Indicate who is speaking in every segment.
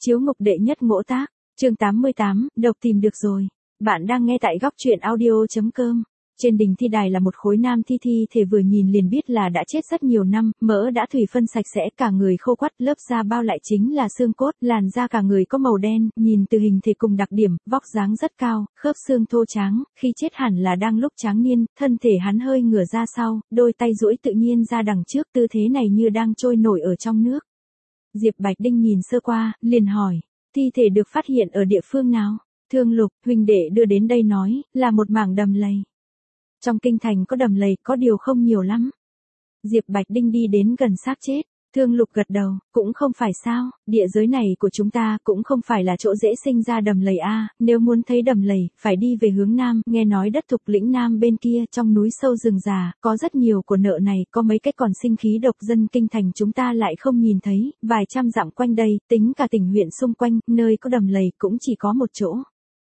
Speaker 1: Chiếu ngục đệ nhất ngỗ tác, chương 88, độc tìm được rồi. Bạn đang nghe tại góc truyện audio.com. Trên đỉnh thi đài là một khối nam thi thể vừa nhìn liền biết là đã chết rất nhiều năm, mỡ đã thủy phân sạch sẽ, cả người khô quắt, lớp da bao lại chính là xương cốt, làn da cả người có màu đen, nhìn từ hình thể cùng đặc điểm, vóc dáng rất cao, khớp xương thô tráng, khi chết hẳn là đang lúc tráng niên, thân thể hắn hơi ngửa ra sau, đôi tay duỗi tự nhiên ra đằng trước, tư thế này như đang trôi nổi ở trong nước. Diệp Bạch Đinh nhìn sơ qua, liền hỏi, thi thể được phát hiện ở địa phương nào? Thương Lục, huynh đệ đưa đến đây nói, là một mảng đầm lầy. Trong kinh thành có đầm lầy, có điều không nhiều lắm. Diệp Bạch Đinh đi đến gần xác chết. Thương Lục gật đầu, cũng không phải sao, địa giới này của chúng ta cũng không phải là chỗ dễ sinh ra đầm lầy a, nếu muốn thấy đầm lầy, phải đi về hướng nam, nghe nói đất Thục Lĩnh Nam bên kia, trong núi sâu rừng già, có rất nhiều của nợ này, có mấy cái còn sinh khí độc, dân kinh thành chúng ta lại không nhìn thấy, vài trăm dặm quanh đây, tính cả tỉnh huyện xung quanh, nơi có đầm lầy cũng chỉ có một chỗ.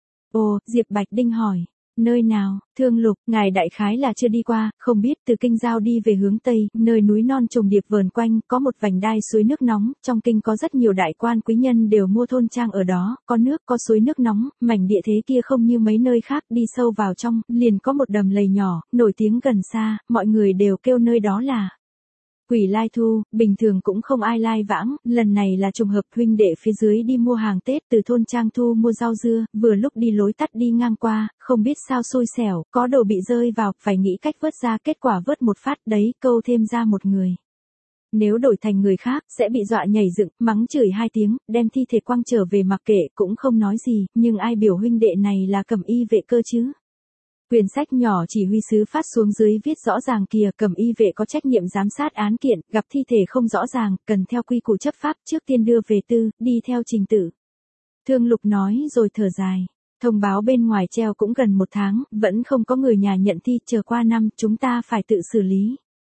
Speaker 1: Ồ, Diệp Bạch Đinh hỏi. Nơi nào? Thương Lục, ngài đại khái là chưa đi qua, không biết, từ kinh giao đi về hướng Tây, nơi núi non trùng điệp vờn quanh, có một vành đai suối nước nóng, trong kinh có rất nhiều đại quan quý nhân đều mua thôn trang ở đó, có nước, có suối nước nóng, mảnh địa thế kia không như mấy nơi khác, đi sâu vào trong, liền có một đầm lầy nhỏ, nổi tiếng gần xa, mọi người đều kêu nơi đó là Quỷ Lai Thu, bình thường cũng không ai lai vãng, lần này là trùng hợp, huynh đệ phía dưới đi mua hàng Tết từ thôn trang thu mua rau dưa, vừa lúc đi lối tắt đi ngang qua, không biết sao xui xẻo, có đồ bị rơi vào, phải nghĩ cách vớt ra, kết quả vớt một phát đấy, câu thêm ra một người. Nếu đổi thành người khác, sẽ bị dọa nhảy dựng, mắng chửi 2 tiếng, đem thi thể quăng trở về mặc kệ, cũng không nói gì, nhưng ai biểu huynh đệ này là Cẩm Y vệ cơ chứ? Quyển sách nhỏ chỉ huy sứ phát xuống dưới viết rõ ràng kìa, Cẩm Y vệ có trách nhiệm giám sát án kiện, gặp thi thể không rõ ràng, cần theo quy củ chấp pháp, trước tiên đưa về tư, đi theo trình tự. Thương Lục nói rồi thở dài. Thông báo bên ngoài treo cũng gần 1 tháng, vẫn không có người nhà nhận thi, chờ qua năm, chúng ta phải tự xử lý.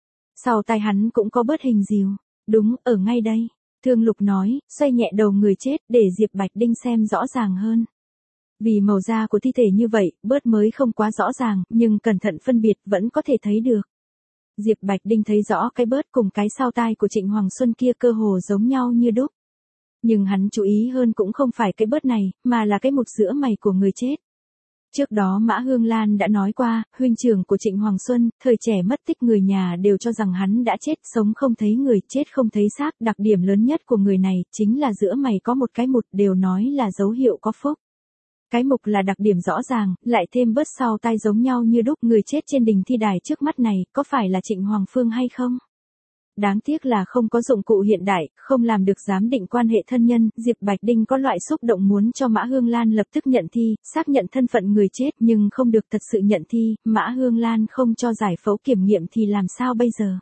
Speaker 1: Sau tay hắn cũng có bớt hình dìu. Đúng, ở ngay đây. Thương Lục nói, xoay nhẹ đầu người chết, để Diệp Bạch Đinh xem rõ ràng hơn. Vì màu da của thi thể như vậy, bớt mới không quá rõ ràng, nhưng cẩn thận phân biệt vẫn có thể thấy được. Diệp Bạch Đinh thấy rõ cái bớt cùng cái sau tai của Trịnh Hoàng Xuân kia cơ hồ giống nhau như đúc. Nhưng hắn chú ý hơn cũng không phải cái bớt này, mà là cái mụt giữa mày của người chết. Trước đó Mã Hương Lan đã nói qua, huynh trưởng của Trịnh Hoàng Xuân, thời trẻ mất tích người nhà đều cho rằng hắn đã chết, sống không thấy người, chết không thấy xác, đặc điểm lớn nhất của người này, chính là giữa mày có một cái mụt, đều nói là dấu hiệu có phúc. Cái mục là đặc điểm rõ ràng, lại thêm bớt sau tai giống nhau như đúc, người chết trên đỉnh thi đài trước mắt này, có phải là Trịnh Hoàng Phương hay không? Đáng tiếc là không có dụng cụ hiện đại, không làm được giám định quan hệ thân nhân, Diệp Bạch Đinh có loại xúc động muốn cho Mã Hương Lan lập tức nhận thi, xác nhận thân phận người chết nhưng không được thật sự nhận thi, Mã Hương Lan không cho giải phẫu kiểm nghiệm thì làm sao bây giờ?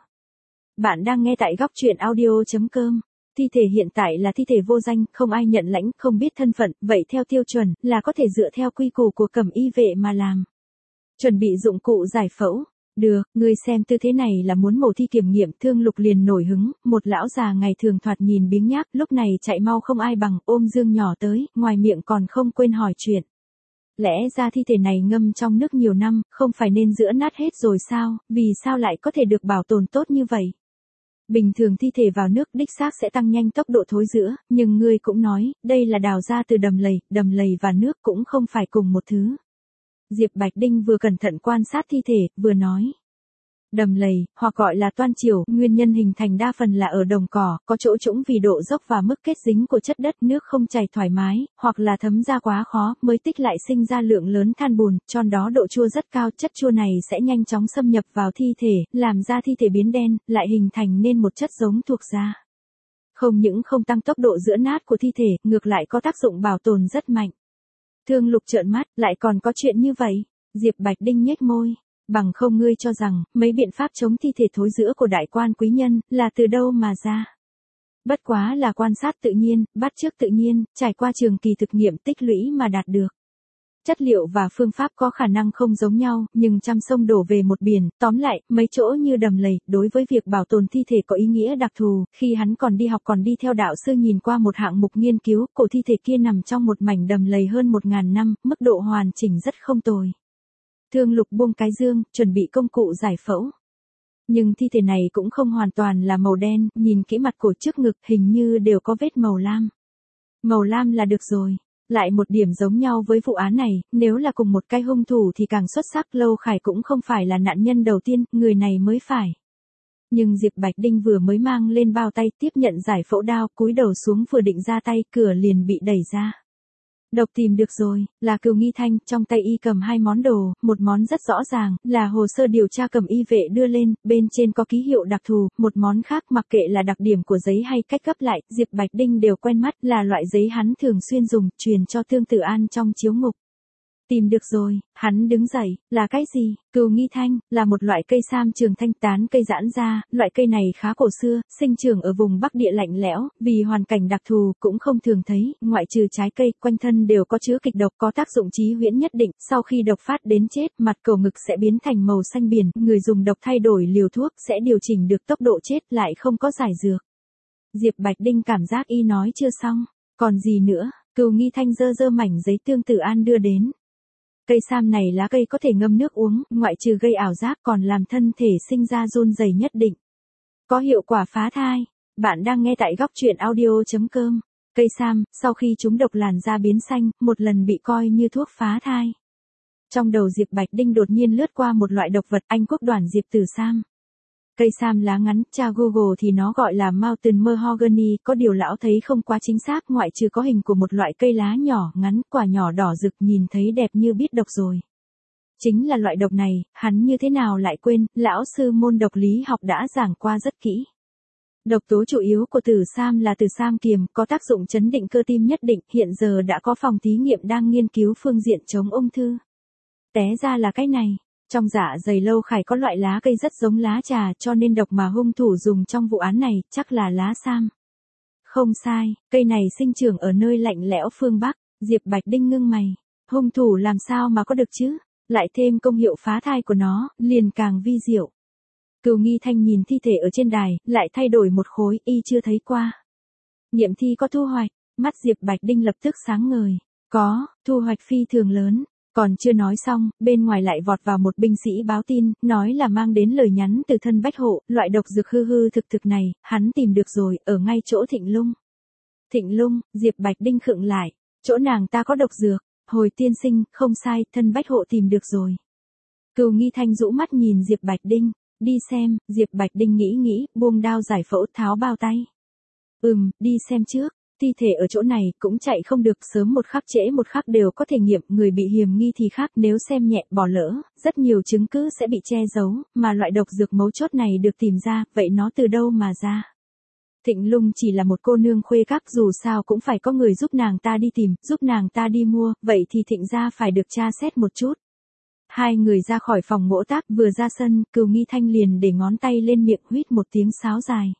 Speaker 1: Bạn đang nghe tại góc truyện audio.com. Thi thể hiện tại là thi thể vô danh, không ai nhận lãnh, không biết thân phận, vậy theo tiêu chuẩn, là có thể dựa theo quy củ của Cẩm Y vệ mà làm. Chuẩn bị dụng cụ giải phẫu. Được, ngươi xem tư thế này là muốn mổ thi kiểm nghiệm. Thương Lục liền nổi hứng, một lão già ngày thường thoạt nhìn biếng nhác, lúc này chạy mau không ai bằng, ôm Dương nhỏ tới, ngoài miệng còn không quên hỏi chuyện. Lẽ ra thi thể này ngâm trong nước nhiều năm, không phải nên giữa nát hết rồi sao, vì sao lại có thể được bảo tồn tốt như vậy? Bình thường thi thể vào nước đích xác sẽ tăng nhanh tốc độ thối rữa, nhưng ngươi cũng nói, đây là đào ra từ đầm lầy và nước cũng không phải cùng một thứ. Diệp Bạch Đinh vừa cẩn thận quan sát thi thể, vừa nói. Đầm lầy, hoặc gọi là toan triều, nguyên nhân hình thành đa phần là ở đồng cỏ, có chỗ trũng vì độ dốc và mức kết dính của chất đất, nước không chảy thoải mái, hoặc là thấm ra quá khó, mới tích lại sinh ra lượng lớn than bùn, tròn đó độ chua rất cao, chất chua này sẽ nhanh chóng xâm nhập vào thi thể, làm ra thi thể biến đen, lại hình thành nên một chất giống thuộc da. Không những không tăng tốc độ giữa nát của thi thể, ngược lại có tác dụng bảo tồn rất mạnh. Thương Lục trợn mắt, lại còn có chuyện như vậy? Diệp Bạch Đinh nhếch môi. Bằng không ngươi cho rằng, mấy biện pháp chống thi thể thối rữa của đại quan quý nhân, là từ đâu mà ra? Bất quá là quan sát tự nhiên, bắt chước tự nhiên, trải qua trường kỳ thực nghiệm tích lũy mà đạt được. Chất liệu và phương pháp có khả năng không giống nhau, nhưng trăm sông đổ về một biển, tóm lại, mấy chỗ như đầm lầy, đối với việc bảo tồn thi thể có ý nghĩa đặc thù, khi hắn còn đi học còn đi theo đạo sư nhìn qua một hạng mục nghiên cứu, cổ thi thể kia nằm trong một mảnh đầm lầy hơn 1000 năm, mức độ hoàn chỉnh rất không tồi. Thương Lục buông cái dương, chuẩn bị công cụ giải phẫu. Nhưng thi thể này cũng không hoàn toàn là màu đen, nhìn kỹ mặt cổ trước ngực hình như đều có vết màu lam. Màu lam là được rồi. Lại một điểm giống nhau với vụ án này, nếu là cùng một cái hung thủ thì càng xuất sắc. Lâu Khải cũng không phải là nạn nhân đầu tiên, người này mới phải. Nhưng Diệp Bạch Đinh vừa mới mang lên bao tay tiếp nhận giải phẫu đao, cúi đầu xuống vừa định ra tay, cửa liền bị đẩy ra. Độc tìm được rồi, là Cừu Nghi Thanh, trong tay y cầm hai món đồ, một món rất rõ ràng, là hồ sơ điều tra cầm y vệ đưa lên, bên trên có ký hiệu đặc thù, một món khác mặc kệ là đặc điểm của giấy hay cách gấp lại, Diệp Bạch Đinh đều quen mắt, là loại giấy hắn thường xuyên dùng, truyền cho Tương Tử An trong chiếu ngục. Tìm được rồi, hắn đứng dậy, là cái gì? Cừu Nghi Thanh, là một loại cây sam trường thanh tán cây giãn ra, loại cây này khá cổ xưa, sinh trưởng ở vùng Bắc Địa lạnh lẽo, vì hoàn cảnh đặc thù, cũng không thường thấy, ngoại trừ trái cây, quanh thân đều có chứa kịch độc có tác dụng chí huyễn nhất định, sau khi độc phát đến chết, mặt cầu ngực sẽ biến thành màu xanh biển, người dùng độc thay đổi liều thuốc sẽ điều chỉnh được tốc độ chết lại không có giải dược. Diệp Bạch Đinh cảm giác y nói chưa xong, còn gì nữa? Cừu Nghi Thanh giơ mảnh giấy Tương Tử An đưa đến. Cây sam này lá cây có thể ngâm nước uống, ngoại trừ gây ảo giác còn làm thân thể sinh ra run rẩy nhất định. Có hiệu quả phá thai. Bạn đang nghe tại góc truyện audio.com. Cây sam, sau khi chúng độc làn da biến xanh, một lần bị coi như thuốc phá thai. Trong đầu Diệp Bạch Đinh đột nhiên lướt qua một loại độc vật Anh quốc đoàn Diệp Tử Sam. Cây sam lá ngắn, tra Google thì nó gọi là Mountain Mahogany, có điều lão thấy không quá chính xác, ngoại trừ có hình của một loại cây lá nhỏ, ngắn, quả nhỏ đỏ rực, nhìn thấy đẹp như biết độc rồi. Chính là loại độc này, hắn như thế nào lại quên, lão sư môn độc lý học đã giảng qua rất kỹ. Độc tố chủ yếu của tử sam là tử sam kiềm, có tác dụng chấn định cơ tim nhất định, hiện giờ đã có phòng thí nghiệm đang nghiên cứu phương diện chống ung thư. Té ra là cái này. Trong dạ dày Lâu Khải có loại lá cây rất giống lá trà, cho nên độc mà hung thủ dùng trong vụ án này, chắc là lá sam. Không sai, cây này sinh trưởng ở nơi lạnh lẽo phương Bắc. Diệp Bạch Đinh ngưng mày. Hung thủ làm sao mà có được chứ? Lại thêm công hiệu phá thai của nó, liền càng vi diệu. Cừu Nghi Thanh nhìn thi thể ở trên đài, lại thay đổi một khối, y chưa thấy qua. Nghiệm thi có thu hoạch, mắt Diệp Bạch Đinh lập tức sáng ngời. Có, thu hoạch phi thường lớn. Còn chưa nói xong, bên ngoài lại vọt vào một binh sĩ báo tin, nói là mang đến lời nhắn từ thân Bách Hộ, loại độc dược hư hư thực thực này, hắn tìm được rồi, ở ngay chỗ Thịnh Lung. Thịnh Lung, Diệp Bạch Đinh khựng lại, chỗ nàng ta có độc dược, hồi tiên sinh, không sai, thân Bách Hộ tìm được rồi. Cừu Nghi Thanh rũ mắt nhìn Diệp Bạch Đinh, đi xem, Diệp Bạch Đinh nghĩ, buông đao giải phẫu, tháo bao tay. Đi xem trước. Thi thể ở chỗ này cũng chạy không được, sớm một khắc trễ một khắc đều có thể nghiệm, người bị hiềm nghi thì khác, nếu xem nhẹ bỏ lỡ, rất nhiều chứng cứ sẽ bị che giấu, mà loại độc dược mấu chốt này được tìm ra, vậy nó từ đâu mà ra? Thịnh Lung chỉ là một cô nương khuê các, dù sao cũng phải có người giúp nàng ta đi tìm, giúp nàng ta đi mua, vậy thì Thịnh gia phải được tra xét một chút. Hai người ra khỏi phòng mỗ tác, vừa ra sân, Cừu Nghi Thanh liền để ngón tay lên miệng, huýt một tiếng sáo dài.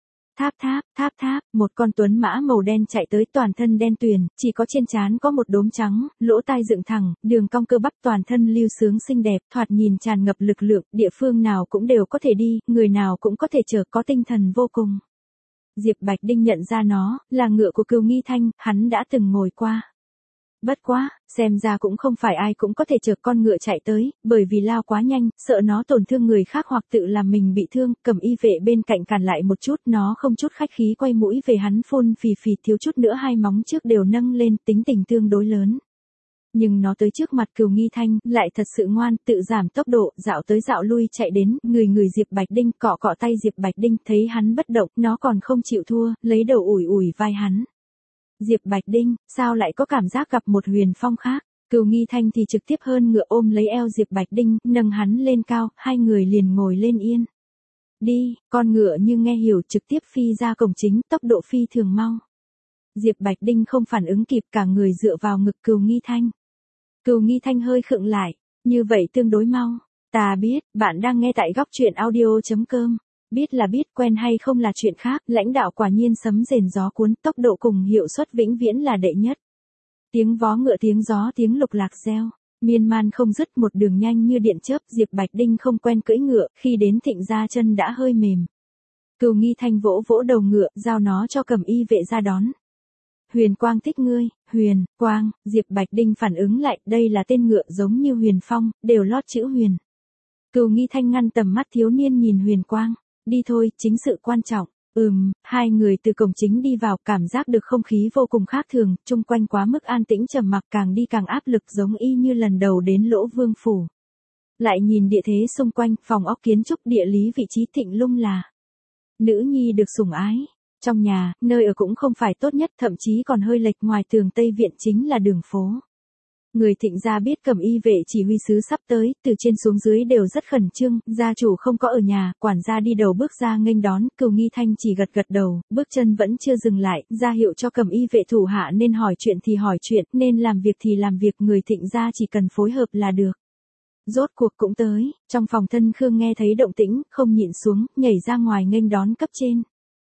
Speaker 1: Tháp, một con tuấn mã màu đen chạy tới, toàn thân đen tuyền, chỉ có trên trán có một đốm trắng, lỗ tai dựng thẳng, đường cong cơ bắp, toàn thân lưu sướng xinh đẹp, thoạt nhìn tràn ngập lực lượng, địa phương nào cũng đều có thể đi, người nào cũng có thể chở, có tinh thần vô cùng. Diệp Bạch Đinh nhận ra nó, là ngựa của Cừu Nghi Thanh, hắn đã từng ngồi qua. Bất quá, xem ra cũng không phải ai cũng có thể chở con ngựa chạy tới, bởi vì lao quá nhanh, sợ nó tổn thương người khác hoặc tự làm mình bị thương, cầm y vệ bên cạnh cản lại một chút, nó không chút khách khí quay mũi về hắn, phun phì phì, thiếu chút nữa hai móng trước đều nâng lên, tính tình tương đối lớn. Nhưng nó tới trước mặt Cừu Nghi Thanh, lại thật sự ngoan, tự giảm tốc độ, dạo tới dạo lui chạy đến, người Diệp Bạch Đinh, cọ tay Diệp Bạch Đinh, thấy hắn bất động, nó còn không chịu thua, lấy đầu ủi vai hắn. Diệp Bạch Đinh, sao lại có cảm giác gặp một huyền phong khác? Cừu Nghi Thanh thì trực tiếp hơn ngựa ôm lấy eo Diệp Bạch Đinh, nâng hắn lên cao, hai người liền ngồi lên yên. Đi, con ngựa như nghe hiểu trực tiếp phi ra cổng chính, tốc độ phi thường mau. Diệp Bạch Đinh không phản ứng kịp, cả người dựa vào ngực Cừu Nghi Thanh. Cừu Nghi Thanh hơi khựng lại, như vậy tương đối mau. Ta biết, bạn đang nghe tại góc truyện audio.com. Biết là biết, quen hay không là chuyện khác, lãnh đạo quả nhiên sấm rền gió cuốn, tốc độ cùng hiệu suất vĩnh viễn là đệ nhất. Tiếng vó ngựa, tiếng gió, tiếng lục lạc reo, miên man không dứt, một đường nhanh như điện chớp. Diệp Bạch Đinh không quen cưỡi ngựa, khi đến Thịnh gia chân đã hơi mềm. Cừu Nghi Thanh vỗ đầu ngựa, giao nó cho cầm y vệ ra đón. Huyền Quang thích ngươi, Huyền Quang, Diệp Bạch Đinh phản ứng lại, đây là tên ngựa giống như Huyền Phong, đều lót chữ Huyền. Cừu Nghi Thanh ngăn tầm mắt thiếu niên nhìn Huyền Quang. Đi thôi, chính sự quan trọng. Hai người từ cổng chính đi vào, cảm giác được không khí vô cùng khác thường, chung quanh quá mức an tĩnh trầm mặc, càng đi càng áp lực, giống y như lần đầu đến Lỗ Vương phủ. Lại nhìn địa thế xung quanh, phòng ốc kiến trúc, địa lý vị trí, Thịnh Lung là nữ nhi được sủng ái. Trong nhà, nơi ở cũng không phải tốt nhất, thậm chí còn hơi lệch, ngoài tường Tây viện chính là đường phố. Người Thịnh gia biết Cẩm Y vệ chỉ huy sứ sắp tới, từ trên xuống dưới đều rất khẩn trương, gia chủ không có ở nhà, quản gia đi đầu bước ra nghênh đón, Cửu Nghi Thanh chỉ gật gật đầu, bước chân vẫn chưa dừng lại, ra hiệu cho Cẩm Y vệ thủ hạ nên hỏi chuyện thì hỏi chuyện, nên làm việc thì làm việc, người Thịnh gia chỉ cần phối hợp là được. Rốt cuộc cũng tới, trong phòng Thân Khương nghe thấy động tĩnh, không nhịn xuống, nhảy ra ngoài nghênh đón cấp trên.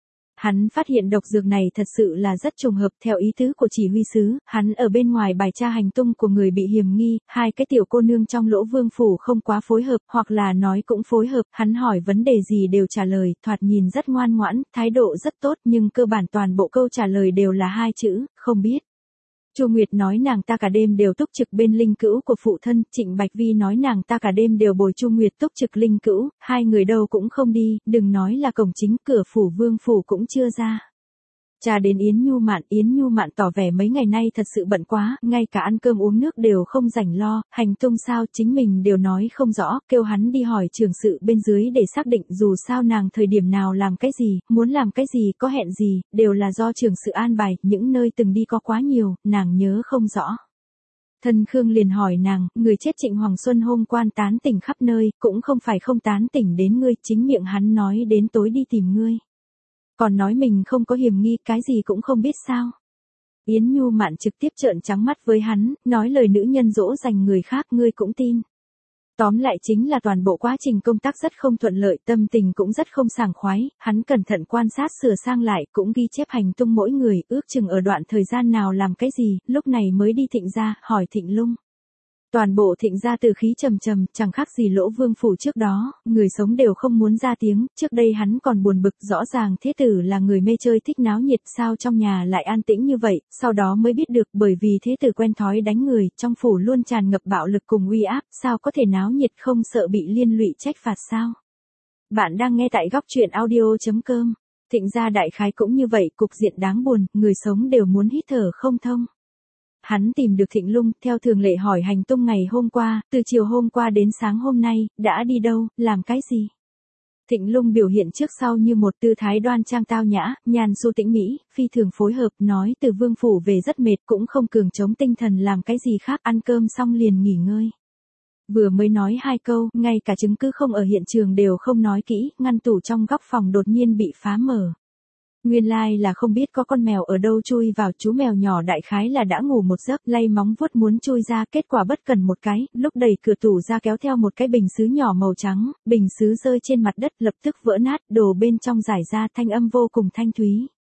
Speaker 1: Hắn phát hiện độc dược này thật sự là rất trùng hợp, theo ý tứ của chỉ huy sứ, hắn ở bên ngoài bài tra hành tung của người bị hiểm nghi, hai cái tiểu cô nương trong Lỗ Vương phủ không quá phối hợp, hoặc là nói cũng phối hợp, hắn hỏi vấn đề gì đều trả lời, thoạt nhìn rất ngoan ngoãn, thái độ rất tốt, nhưng cơ bản toàn bộ câu trả lời đều là hai chữ, không biết. Chu Nguyệt nói nàng ta cả đêm đều túc trực bên linh cữu của phụ thân, Trịnh Bạch Vi nói nàng ta cả đêm đều bồi Chu Nguyệt túc trực linh cữu, hai người đâu cũng không đi, đừng nói là cổng chính, cửa phủ Vương phủ cũng chưa ra. Cha đến Yến Nhu Mạn tỏ vẻ mấy ngày nay thật sự bận quá, ngay cả ăn cơm uống nước đều không rảnh lo, hành tung sao chính mình đều nói không rõ, kêu hắn đi hỏi trưởng sự bên dưới để xác định, dù sao nàng thời điểm nào làm cái gì, muốn làm cái gì, có hẹn gì, đều là do trưởng sự an bài, những nơi từng đi có quá nhiều, nàng nhớ không rõ. Thân Khương liền hỏi nàng, người chết Trịnh Hoàng Xuân hôm quan tán tỉnh khắp nơi, cũng không phải không tán tỉnh đến ngươi, chính miệng hắn nói đến tối đi tìm ngươi. Còn nói mình không có hiểm nghi, cái gì cũng không biết sao. Yến Nhu Mạn trực tiếp trợn trắng mắt với hắn, nói lời nữ nhân dỗ dành người khác ngươi cũng tin. Tóm lại chính là toàn bộ quá trình công tác rất không thuận lợi, tâm tình cũng rất không sảng khoái, hắn cẩn thận quan sát sửa sang lại, cũng ghi chép hành tung mỗi người, ước chừng ở đoạn thời gian nào làm cái gì, lúc này mới đi Thịnh gia, hỏi Thịnh Lung. Toàn bộ Thịnh gia từ khí trầm trầm, chẳng khác gì Lỗ Vương phủ trước đó, người sống đều không muốn ra tiếng, trước đây hắn còn buồn bực, rõ ràng thế tử là người mê chơi thích náo nhiệt, sao trong nhà lại an tĩnh như vậy, sau đó mới biết được bởi vì thế tử quen thói đánh người, trong phủ luôn tràn ngập bạo lực cùng uy áp, sao có thể náo nhiệt không sợ bị liên lụy trách phạt sao. Bạn đang nghe tại góc truyện audio.com, Thịnh gia đại khái cũng như vậy, cục diện đáng buồn, người sống đều muốn hít thở không thông. Hắn tìm được Thịnh Lung, theo thường lệ hỏi hành tung ngày hôm qua, từ chiều hôm qua đến sáng hôm nay, đã đi đâu, làm cái gì. Thịnh Lung biểu hiện trước sau như một tư thái đoan trang tao nhã, nhàn xu tĩnh mỹ, phi thường phối hợp, nói từ Vương phủ về rất mệt, cũng không cường chống tinh thần làm cái gì khác, ăn cơm xong liền nghỉ ngơi. Vừa mới nói hai câu, ngay cả chứng cứ không ở hiện trường đều không nói kỹ, ngăn tủ trong góc phòng đột nhiên bị phá mở. Nguyên lai là không biết có con mèo ở đâu chui vào, chú mèo nhỏ đại khái là đã ngủ một giấc, lay móng vuốt muốn chui ra, kết quả bất cần một cái, lúc đẩy cửa tủ ra kéo theo một cái bình sứ nhỏ màu trắng, bình sứ rơi trên mặt đất lập tức vỡ nát, đồ bên trong rải ra, thanh âm vô cùng thanh thúy.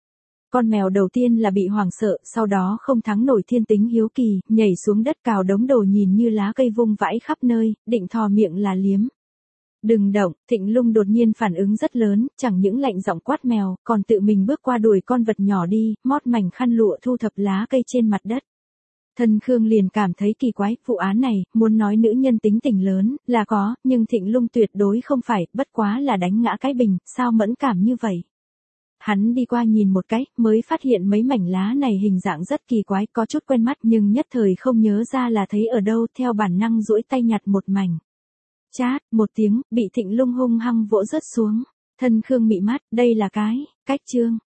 Speaker 1: Con mèo đầu tiên là bị hoảng sợ, sau đó không thắng nổi thiên tính hiếu kỳ, nhảy xuống đất cào đống đồ nhìn như lá cây vung vãi khắp nơi, định thò miệng là liếm. Đừng động, Thịnh Lung đột nhiên phản ứng rất lớn, chẳng những lạnh giọng quát mèo, còn tự mình bước qua đuổi con vật nhỏ đi, mót mảnh khăn lụa thu thập lá cây trên mặt đất. Thân Khương liền cảm thấy kỳ quái, vụ án này, muốn nói nữ nhân tính tình lớn, là có, nhưng Thịnh Lung tuyệt đối không phải, bất quá là đánh ngã cái bình, sao mẫn cảm như vậy. Hắn đi qua nhìn một cái, mới phát hiện mấy mảnh lá này hình dạng rất kỳ quái, có chút quen mắt nhưng nhất thời không nhớ ra là thấy ở đâu, theo bản năng duỗi tay nhặt một mảnh. Chát, một tiếng, bị Thịnh Lung hung hăng vỗ rớt xuống. Thân Khương mị mắt, đây là cái, cách chương.